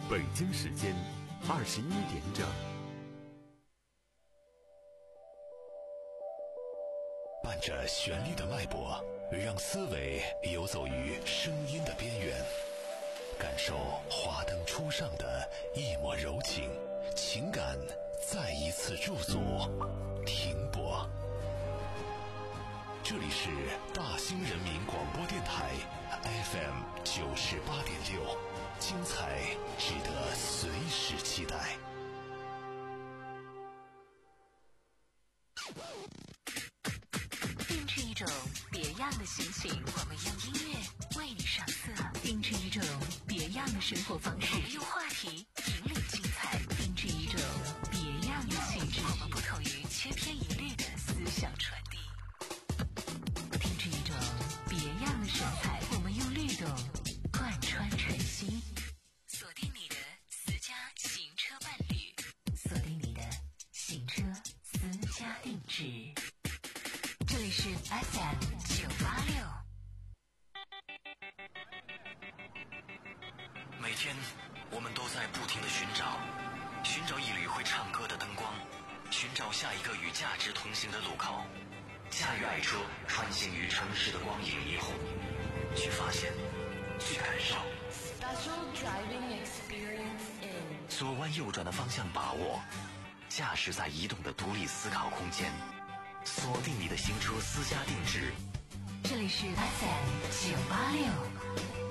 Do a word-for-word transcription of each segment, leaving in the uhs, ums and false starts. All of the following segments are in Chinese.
北京时间二十一点整。 伴着旋律的脉搏，让思维游走于声音的边缘，感受华灯初上的一抹柔情，情感再一次驻足停泊。这里是大兴人民广播电台 F M 九十八点六，精彩值得随时期待。 定制一种别样的心情，我们用音乐为你上色；定制一种别样的生活方式，我们用话题引领精彩；定制一种别样的气质，我们不同于千篇一律的思想传递；定制一种别样的神采，我们用律动贯穿晨曦。锁定你的私家行车伴侣，锁定你的行车私家定制。这里是 F M 九八六。 每天我们都在不停地寻找，寻找一缕会唱歌的灯光，寻找下一个与价值同行的路口。驾驭爱车，穿行于城市的光影霓虹，去发现，去感受。 Special driving experience in 左弯右转的方向把握，驾驶在移动的独立思考空间。锁定你的行车私家定制， 这里是 F M 九八六。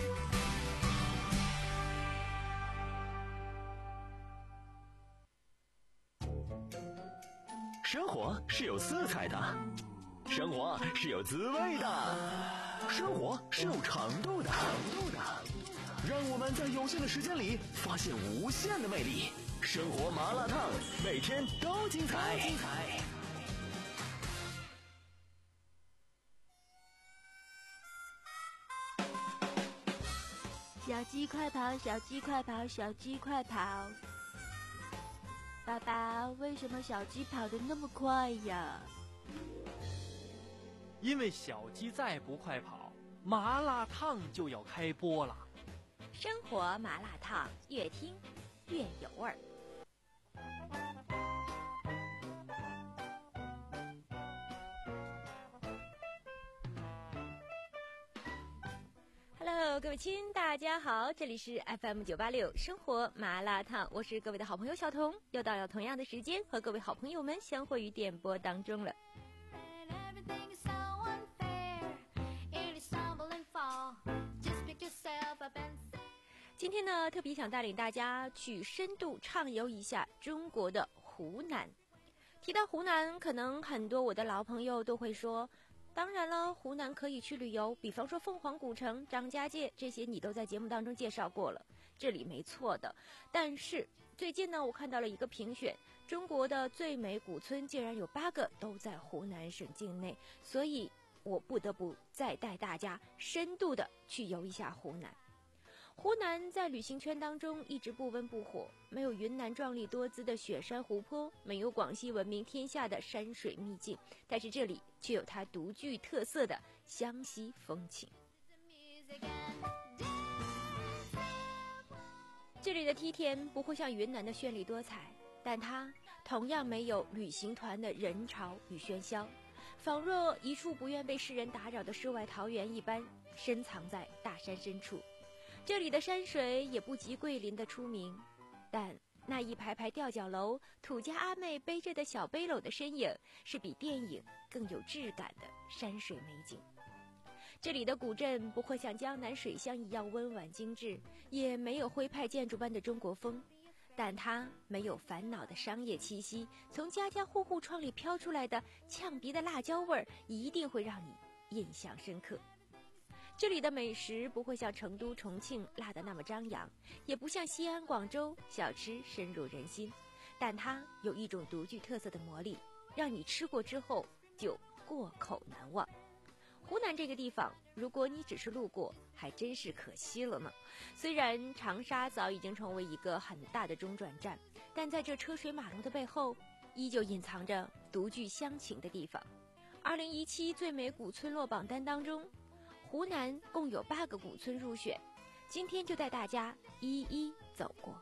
生活是有色彩的，生活是有滋味的，生活是有长度的。让我们在有限的时间里发现无限的魅力。生活麻辣烫，每天都精彩。 小鸡快跑，小鸡快跑，小鸡快跑！爸爸，为什么小鸡跑得那么快呀？ 因为小鸡再不快跑，麻辣烫就要开播了。 生活麻辣烫，越听越有味儿。Hello， 各位亲，大家好，这里是 F M 九八六生活麻辣烫，我是各位的好朋友小彤，又到了同样的时间和各位好朋友们相会于电波当中了。今天呢，特别想带领大家去深度畅游一下中国的湖南。提到湖南，可能很多我的老朋友都会说，当然了，湖南可以去旅游，比方说凤凰古城、张家界，这些你都在节目当中介绍过了，这里没错的。但是最近呢，我看到了一个评选，中国的最美古村竟然有八个都在湖南省境内，所以我不得不再带大家深度的去游一下湖南。湖南在旅行圈当中一直不温不火，没有云南壮丽多姿的雪山湖泊，没有广西闻名天下的山水秘境，但是这里却有它独具特色的湘西风情。这里的梯田不会像云南的绚丽多彩，但它同样没有旅行团的人潮与喧嚣，仿若一处不愿被世人打扰的世外桃源一般，深藏在大山深处。这里的山水也不及桂林的出名，但那一排排吊脚楼，土家阿妹背着的小背篓的身影，是比电影更有质感的山水美景。这里的古镇不会像江南水乡一样温婉精致，也没有徽派建筑般的中国风，但它没有烦恼的商业气息，从家家户户窗里飘出来的呛鼻的辣椒味儿，一定会让你印象深刻。这里的美食不会像成都、重庆辣得那么张扬，也不像西安、广州小吃深入人心，但它有一种独具特色的魔力，让你吃过之后就过口难忘。湖南这个地方，如果你只是路过，还真是可惜了呢。虽然长沙早已经成为一个很大的中转站，但在这车水马龙的背后，依旧隐藏着独具乡情的地方。二零一七最美古村落榜单当中，湖南共有八个古村入选， 今天就带大家一一走过。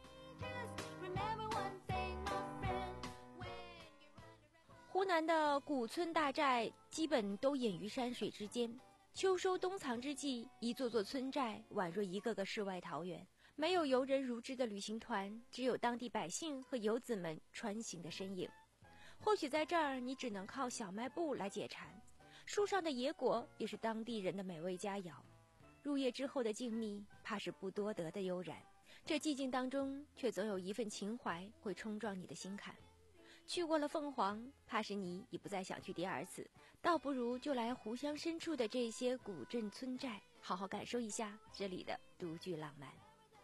湖南的古村大寨基本都隐于山水之间，秋收冬藏之际，一座座村寨宛若一个个世外桃源，没有游人如织的旅行团，只有当地百姓和游子们穿行的身影。或许在这儿，你只能靠小卖部来解馋，树上的野果也是当地人的美味佳肴。入夜之后的静谧，怕是不多得的悠然，这寂静当中，却总有一份情怀会冲撞你的心坎。去过了凤凰，怕是你已不再想去第二次，倒不如就来湖乡深处的这些古镇村寨，好好感受一下这里的独具浪漫。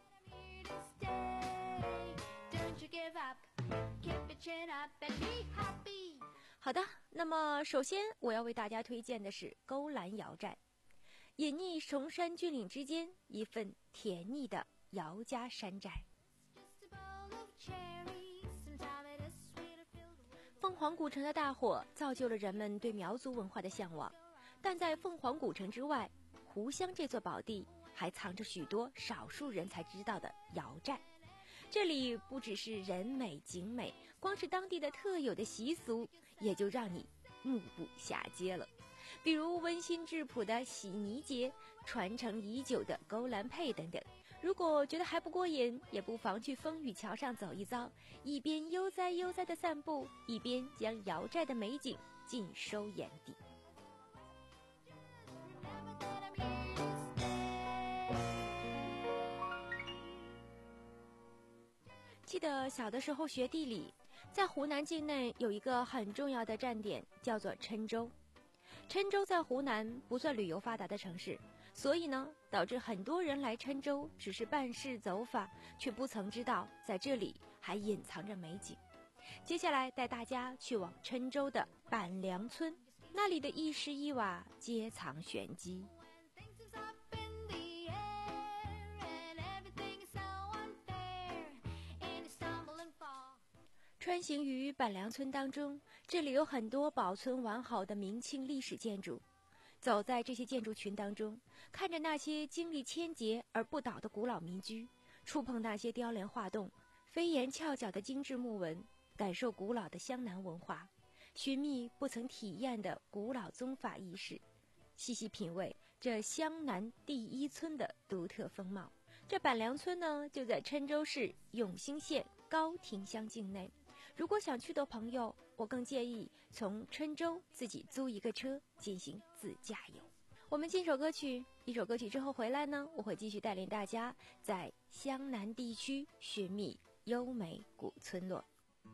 好的，那么首先我要为大家推荐的是勾栏瑶寨，隐匿崇山峻岭之间，一份甜腻的姚家山寨。凤凰古城的大火造就了人们对苗族文化的向往，但在凤凰古城之外，湖乡这座宝地还藏着许多少数人才知道的瑶寨。这里不只是人美景美，光是当地的特有的习俗也就让你目不暇接了。比如温馨质朴的洗泥节，传承已久的勾栏配等等。如果觉得还不过瘾，也不妨去风雨桥上走一遭，一边悠哉悠哉的散步，一边将瑶寨的美景尽收眼底。记得小的时候学地理，在湖南境内有一个很重要的站点，叫做郴州。郴州在湖南不算旅游发达的城市，所以呢，导致很多人来郴州只是办事走访，却不曾知道在这里还隐藏着美景。接下来带大家去往郴州的板梁村，那里的一室一瓦皆藏玄机。穿行于板梁村当中，这里有很多保存完好的明清历史建筑。走在这些建筑群当中，看着那些经历千劫而不倒的古老民居，触碰那些雕梁画栋、飞檐翘角的精致木纹，感受古老的湘南文化，寻觅不曾体验的古老宗法仪式，细细品味这湘南第一村的独特风貌。这板梁村呢，就在郴州市永兴县高亭乡境内。如果想去的朋友，我更建议从郴州自己租一个车进行自驾游。我们进首歌曲，一首歌曲之后回来呢，我会继续带领大家在湘南地区寻觅优美古村落。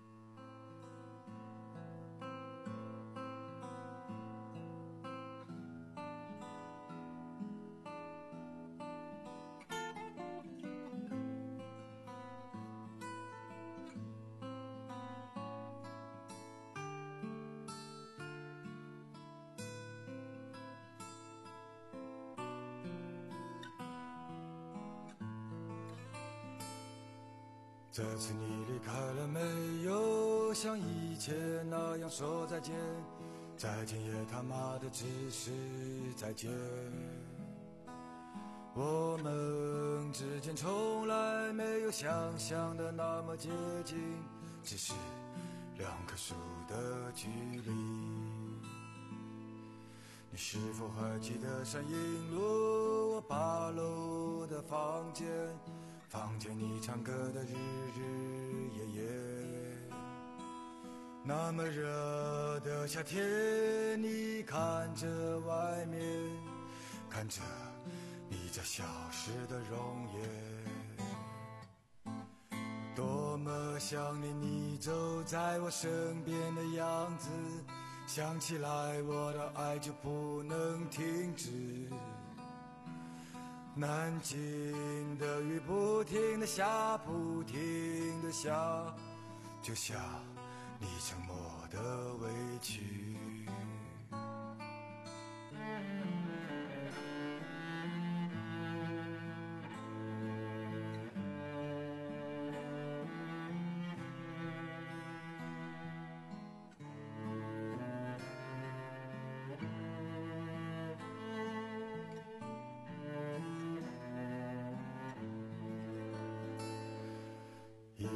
这次你离开了没有像以前那样说再见，再见也他妈的只是再见。我们之间从来没有想象的那么接近，只是两棵树的距离。你是否还记得山影路我八楼的房间，房间你唱歌的日日夜夜，那么热的夏天，你看着外面，看着你家消失的容颜，多么想念你走在我身边的样子，想起来我的爱就不能停止。南京的雨不停地下，不停地下，就像你沉默的委屈。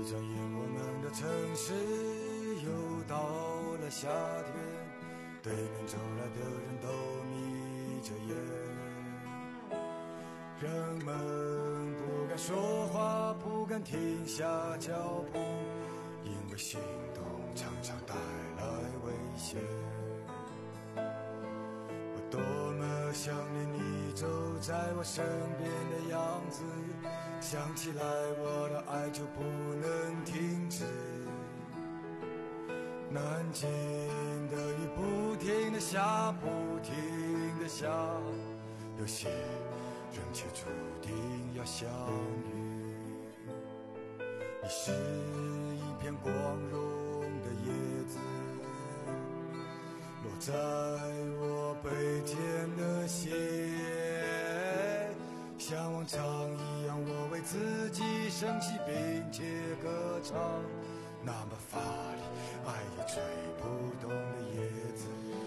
一转眼我们的城市又到了夏天，对面走来的人都眯着眼，人们不敢说话，不敢停下脚步，因为心动常常带来危险。我多么想念你走在我身边的样子，想起来我的爱就不能停止。南京的雨不停地下，不停地下，有些人却注定要相遇。你是一片光荣的叶子，落在我背肩的斜，像往常一样我为自己升起并且歌唱，那么发力爱也吹不动的叶子。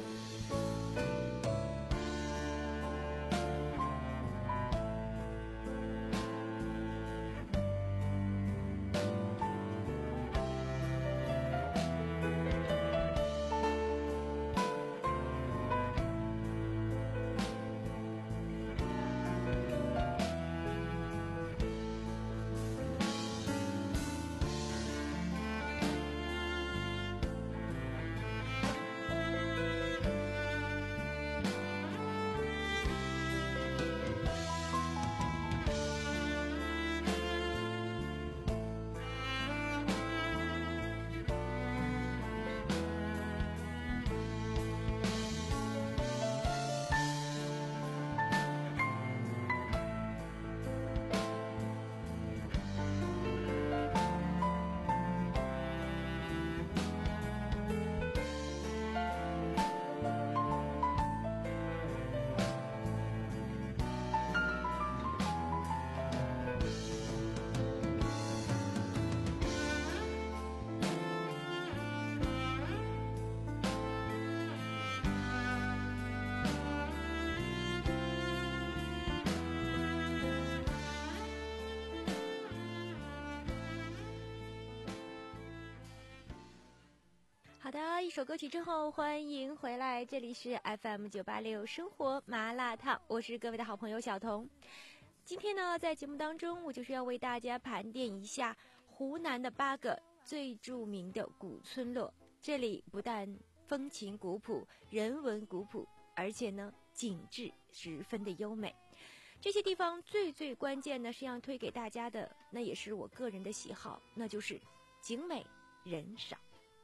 好的，一首歌曲之后，欢迎回来，这里是 F M 九八六生活麻辣烫，我是各位的好朋友小彤。今天呢，在节目当中，我就是要为大家盘点一下湖南的八个最著名的古村落。这里不但风情古朴、人文古朴，而且呢，景致十分的优美。这些地方最最关键呢，是要推给大家的，那也是我个人的喜好，那就是景美人少。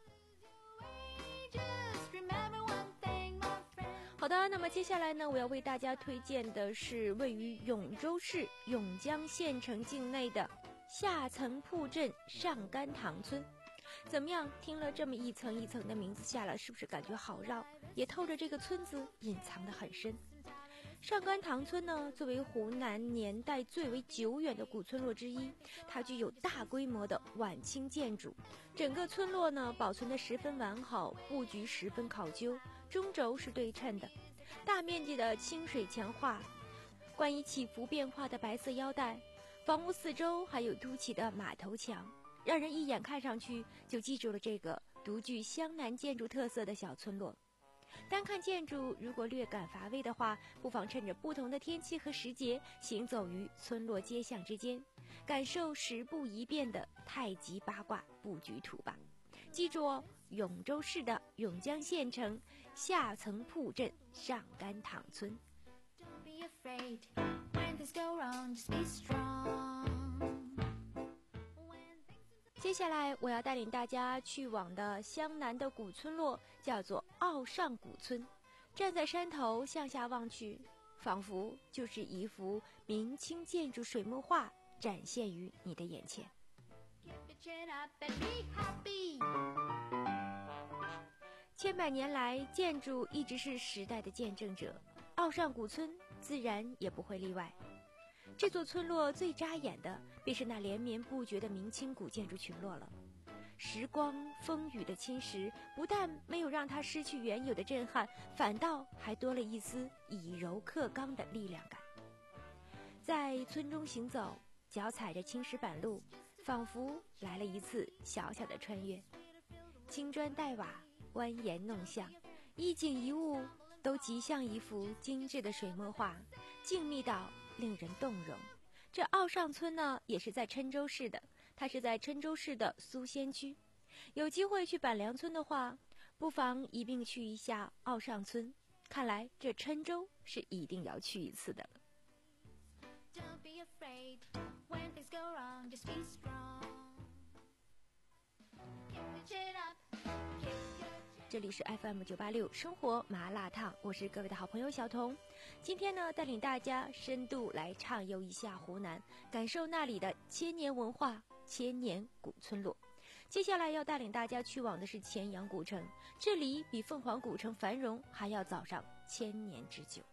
好的，那么接下来呢，我要为大家推荐的是位于永州市永江县城境内的下层铺镇上甘塘村。怎么样，听了这么一层一层的名字下来，是不是感觉好绕，也透着这个村子隐藏得很深。上甘塘村呢，作为湖南年代最为久远的古村落之一，它具有大规模的晚清建筑，整个村落呢保存得十分完好，布局十分考究，中轴是对称的，大面积的清水墙画，关于起伏变化的白色腰带，房屋四周还有凸起的马头墙，让人一眼看上去就记住了这个独具湘南建筑特色的小村落。单看建筑如果略感乏味的话，不妨趁着不同的天气和时节，行走于村落街巷之间，感受十步一变的太极八卦布局图吧。记住哦，永州市的永江县城下层铺镇上甘塘村。接下来我要带领大家去往的湘南的古村落叫做奥上古村。站在山头向下望去，仿佛就是一幅明清建筑水墨画展现于你的眼前。千百年来，建筑一直是时代的见证者，奥上古村自然也不会例外。这座村落最扎眼的便是那连绵不绝的明清古建筑群落了。时光风雨的侵蚀，不但没有让它失去原有的震撼，反倒还多了一丝以柔克刚的力量感。在村中行走，脚踩着青石板路， 仿佛来了一次小小的穿越。青砖黛瓦，蜿蜒弄象，一景一物都极像一幅精致的水墨画，静谧到令人动容。这奥上村呢，也是在郴州市的，它是在郴州市的苏仙区。有机会去板梁村的话，不妨一并去一下奥上村，看来这郴州是一定要去一次的了。 Don't be afraid when things go wrong, just be strong. Keep your chin up, keep your chin. 这里是 F M 九八六生活麻辣烫，我是各位的好朋友小彤。今天呢，带领大家深度来畅游一下湖南，感受那里的千年文化、千年古村落。接下来要带领大家去往的是乾阳古城，这里比凤凰古城繁荣还要早上千年之久。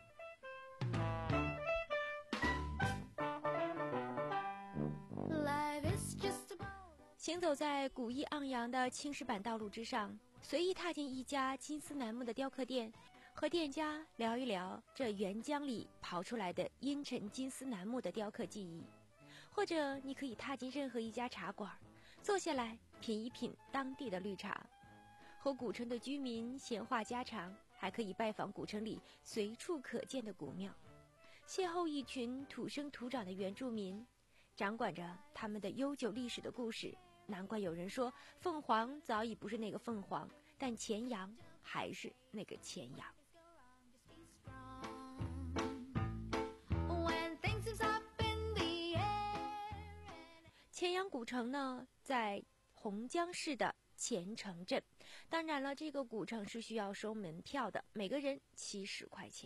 行走在古意盎然的青石板道路之上，随意踏进一家金丝楠木的雕刻店，和店家聊一聊这沅江里刨出来的阴沉金丝楠木的雕刻技艺。或者你可以踏进任何一家茶馆，坐下来品一品当地的绿茶，和古城的居民闲话家常，还可以拜访古城里随处可见的古庙，邂逅一群土生土长的原住民，掌管着他们的悠久历史的故事。难怪有人说，凤凰早已不是那个凤凰，但乾阳还是那个乾阳。乾阳古城呢，在洪江市的乾城镇。当然了，这个古城是需要收门票的，每个人七十块钱。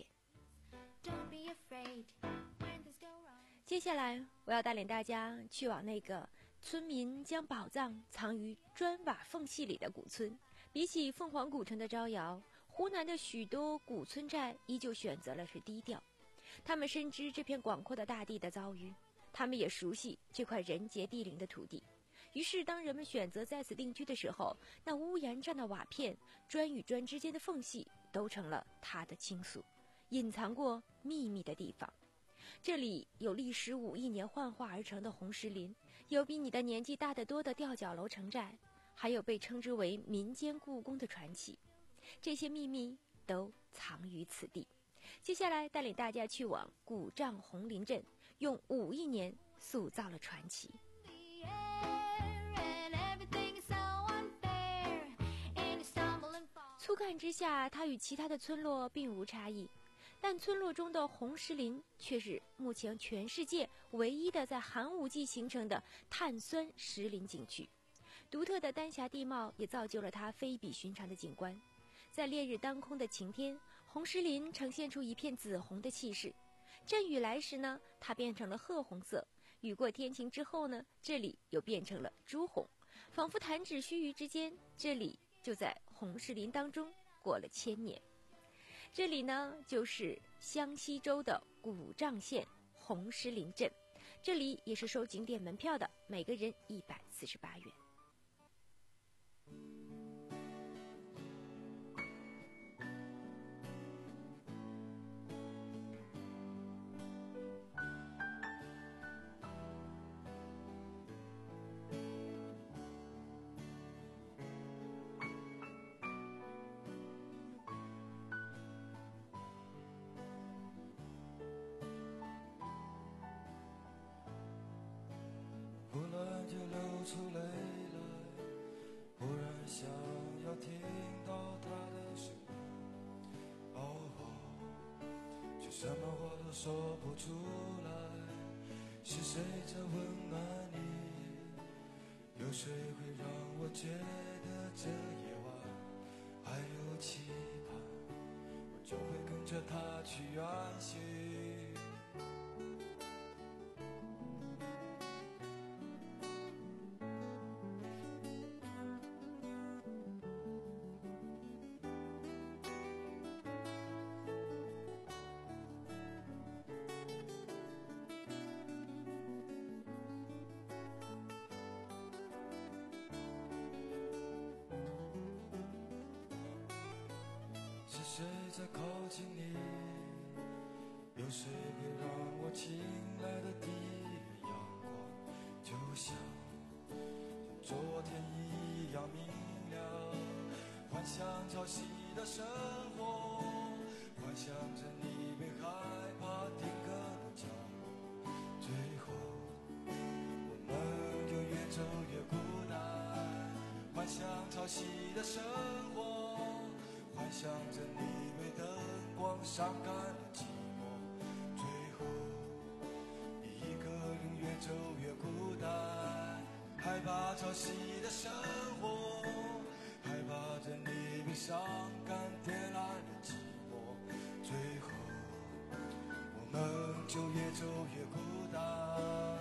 接下来我要带领大家去往那个村民将宝藏藏于砖瓦缝隙里的古村。比起凤凰古城的招摇，湖南的许多古村寨依旧选择了是低调。他们深知这片广阔的大地的遭遇，他们也熟悉这块人杰地灵的土地。于是当人们选择在此定居的时候，那屋檐上的瓦片，砖与砖之间的缝隙，都成了他的倾诉，隐藏过秘密的地方。这里有历时五亿年幻化而成的红石林，有比你的年纪大得多的吊脚楼城寨，还有被称之为民间故宫的传奇。这些秘密都藏于此地。接下来带领大家去往古丈红林镇，用五亿年塑造了传奇。粗看之下，它与其他的村落并无差异，但村落中的红石林却是目前全世界唯一的在寒武纪形成的碳酸石林景区。独特的丹霞地貌也造就了它非比寻常的景观。在烈日当空的晴天，红石林呈现出一片紫红的气势。阵雨来时呢，它变成了褐红色；雨过天晴之后呢，这里又变成了朱红。仿佛弹指须臾之间，这里就在红石林当中过了千年。这里呢，就是湘西州的古丈县红石林镇，这里也是收景点门票的，每个人一百四十八元。 忽然就流出泪来，忽然想要听到他的声音，哦，却什么话都说不出来。是谁在温暖你？有谁会让我觉得这夜晚还有期盼？我就会跟着他去安息。是谁在靠近你？有谁会让我亲爱的第一阳光就像想潮汐的生活，幻想着你被害怕停格的脚步，最后我们就越走越孤单。幻想潮汐的生活，幻想着你被灯光伤感的寂寞，最后你一个人越走越孤单。害怕潮汐的生活，害怕着你被伤感点燃的寂寞，最后我们就越走越孤单。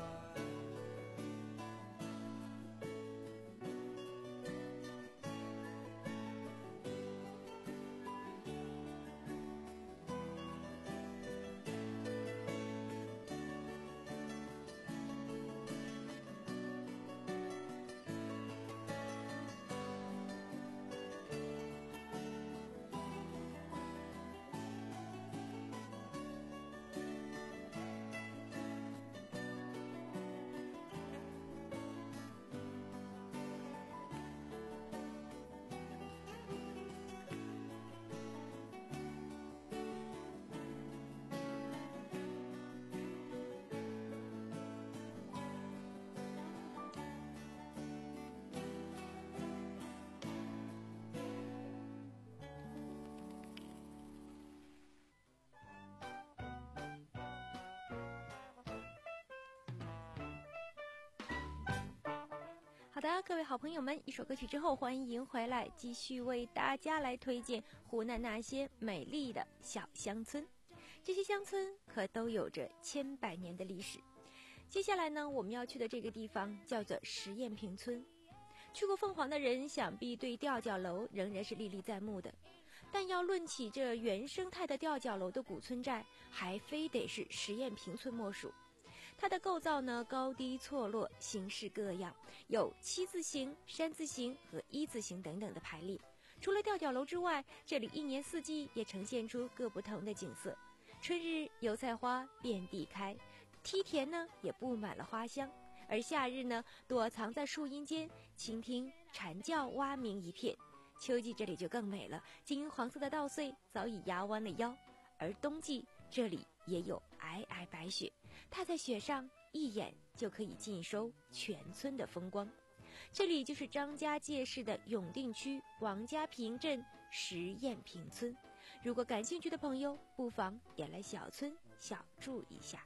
好的，各位好朋友们，一首歌曲之后，欢迎回来，继续为大家来推荐湖南那些美丽的小乡村。这些乡村可都有着千百年的历史。接下来呢，我们要去的这个地方叫做石堰坪村。去过凤凰的人，想必对吊脚楼仍然是历历在目的。但要论起这原生态的吊脚楼的古村寨，还非得是石堰坪村莫属。它的构造呢，高低错落，形式各样，有七字形、山字形和一字形等等的排列。除了吊脚楼之外，这里一年四季也呈现出各不同的景色。春日油菜花遍地开，梯田呢也布满了花香，而夏日呢，躲藏在树荫间，倾听蝉叫蛙鸣一片。秋季这里就更美了，金黄色的稻穗早已压弯了腰，而冬季这里也有皑皑白雪，踏在雪上一眼就可以尽收全村的风光。这里就是张家界市的永定区王家坪镇石堰坪村，如果感兴趣的朋友，不妨也来小村小住一下。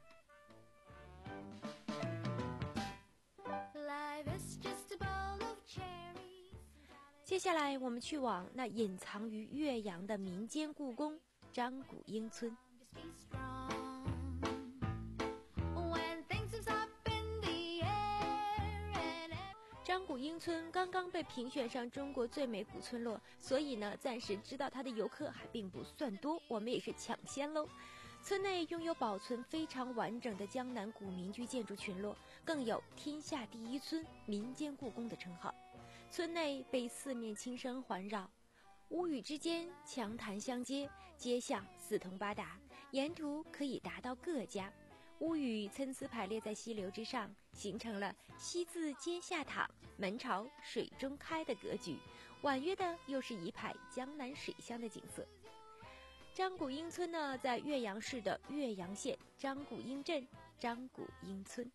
接下来我们去往那隐藏于岳阳的民间故宫张古英村。张古英村刚刚被评选上中国最美古村落，所以呢，暂时知道它的游客还并不算多，我们也是抢先喽。村内拥有保存非常完整的江南古民居建筑群落，更有天下第一村民间故宫的称号。村内被四面青山环绕，屋宇之间墙坛相接，街巷四通八达，沿途可以达到各家。屋宇参差排列在溪流之上，形成了西自阶下淌，门朝水中开的格局，婉约的又是一派江南水乡的景色。张古英村呢，在岳阳市的岳阳县张古英镇张古英村。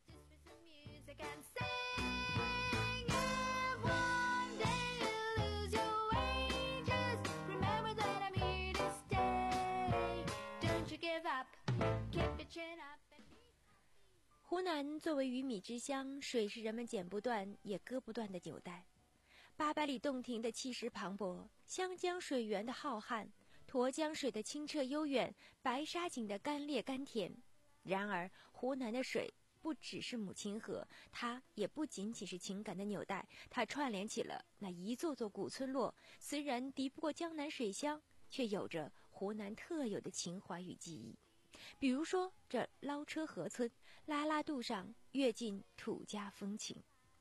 湖南作为鱼米之乡，水是人们剪不断也割不断的纽带。八百里洞庭的气势磅礴，湘江水源的浩瀚，沱江水的清澈悠远，白沙井的干冽甘甜。然而湖南的水不只是母亲河，它也不仅仅是情感的纽带，它串联起了那一座座古村落，虽然敌不过江南水乡，却有着湖南特有的情怀与记忆。比如说这捞车河村，拉拉渡上阅尽土家风情。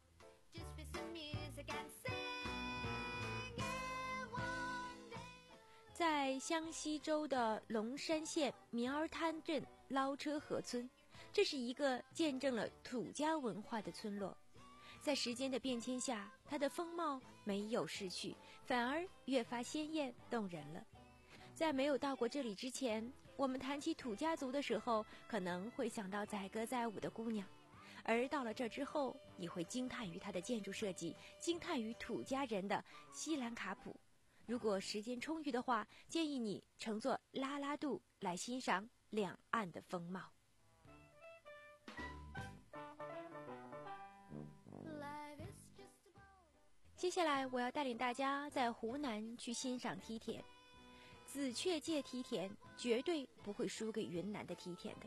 在湘西州的龙山县民儿滩镇捞车河村，这是一个见证了土家文化的村落。 在时间的变迁下，它的风貌没有逝去，反而越发鲜艳动人了。在没有到过这里之前，我们谈起土家族的时候，可能会想到载歌载舞的姑娘，而到了这之后，你会惊叹于它的建筑设计，惊叹于土家人的西兰卡普。如果时间充裕的话，建议你乘坐拉拉渡来欣赏两岸的风貌。接下来我要带领大家在湖南去欣赏梯田。紫雀界梯田绝对不会输给云南的梯田的。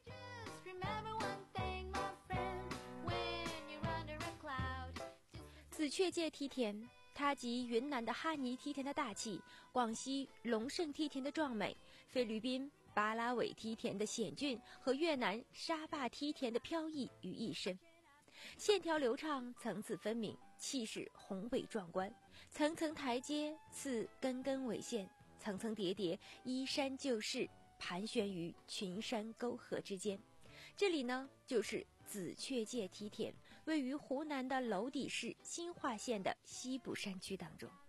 紫雀界梯田，它集云南的哈尼梯田的大气，广西龙胜梯田的壮美，菲律宾巴拉韦梯田的险峻和越南沙坝梯田的飘逸于一身。线条流畅，层次分明，气势宏伟壮观，层层台阶次根根纬线，层层叠叠，依山就势，盘旋于群山沟壑之间。这里呢，就是紫雀界梯田，位于湖南的娄底市新化县的西部山区当中。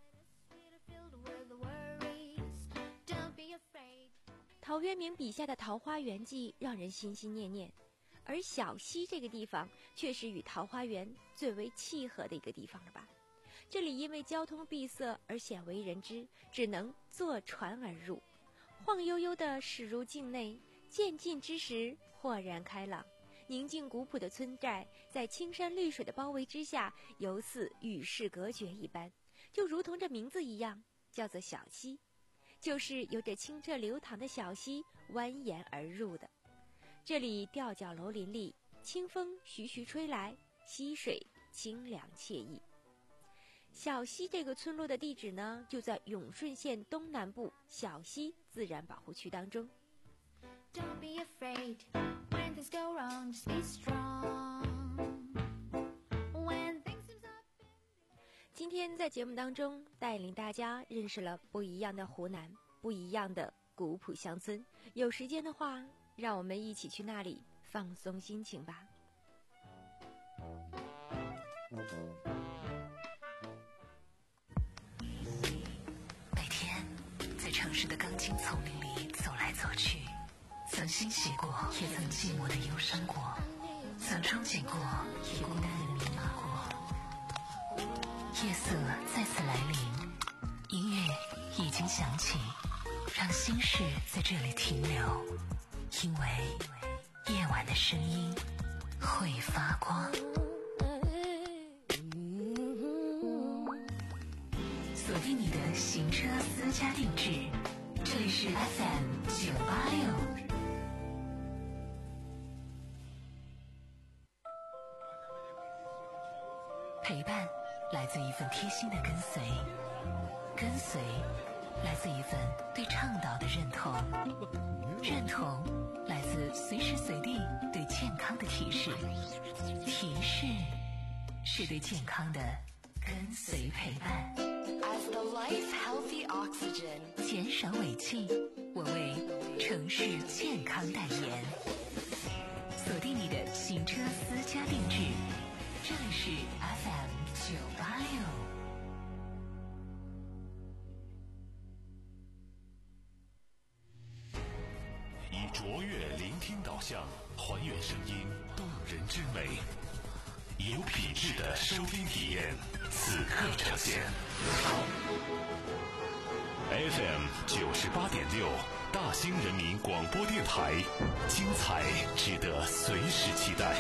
陶渊明笔下的桃花源记让人心心念念，而小溪这个地方却是与桃花源最为契合的一个地方了吧。这里因为交通闭塞而鲜为人知，只能坐船而入，晃悠悠地驶入境内，渐进之时豁然开朗，宁静古朴的村寨在青山绿水的包围之下，犹似与世隔绝一般，就如同这名字一样，叫做小溪，就是由这清澈流淌的小溪蜿蜒而入的。这里吊脚楼林立，清风徐徐吹来，溪水清凉惬意。小溪这个村落的地址呢，就在永顺县东南部小溪自然保护区当中。Don't be afraid, when things go wrong, just be strong. When things seem up. 今天在节目当中带领大家认识了不一样的湖南，不一样的古朴乡村。有时间的话，让我们一起去那里放松心情吧。 每天在城市的钢筋丛林里走来走去，曾欣喜过，也曾寂寞的忧伤过，曾憧憬过，也孤单的迷茫过。夜色再次来临，音乐已经响起，让心事在这里停留，因为夜晚的声音会发光。锁定你的行车私家定制，这里是 F M 九八六。陪伴来自一份贴心的跟随，跟随来自一份对倡导的认同，认同来自随时随地对健康的提示，提示是对健康的跟随陪伴。 As the life healthy oxygen， 减少尾气，我为城市健康代言。锁定你的行车私家定制，这里是 F M 九八六。 以卓越聆听导向，还原声音动人之美，有品质的收听体验，此刻呈现。F M 九十八点六，大兴人民广播电台，精彩值得随时期待。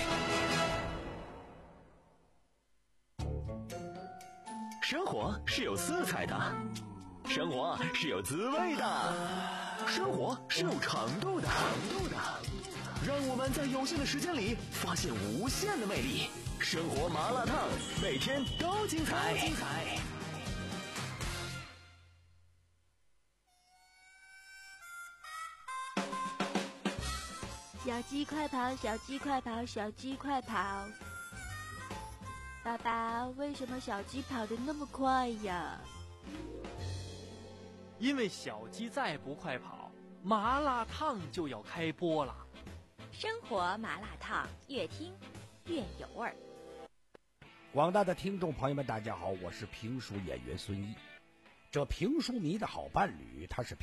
生活是有色彩的，生活是有滋味的，生活是有长度的，让我们在有限的时间里发现无限的魅力。生活麻辣烫，每天都精彩。精彩。 小鸡快跑，小鸡快跑，小鸡快跑！爸爸，为什么小鸡跑得那么快呀？ 因为小鸡再不快跑，麻辣烫就要开播了。 生活麻辣烫，越听越有味儿。 广大的听众朋友们，大家好，我是评书演员孙一。这评书迷的好伴侣，他是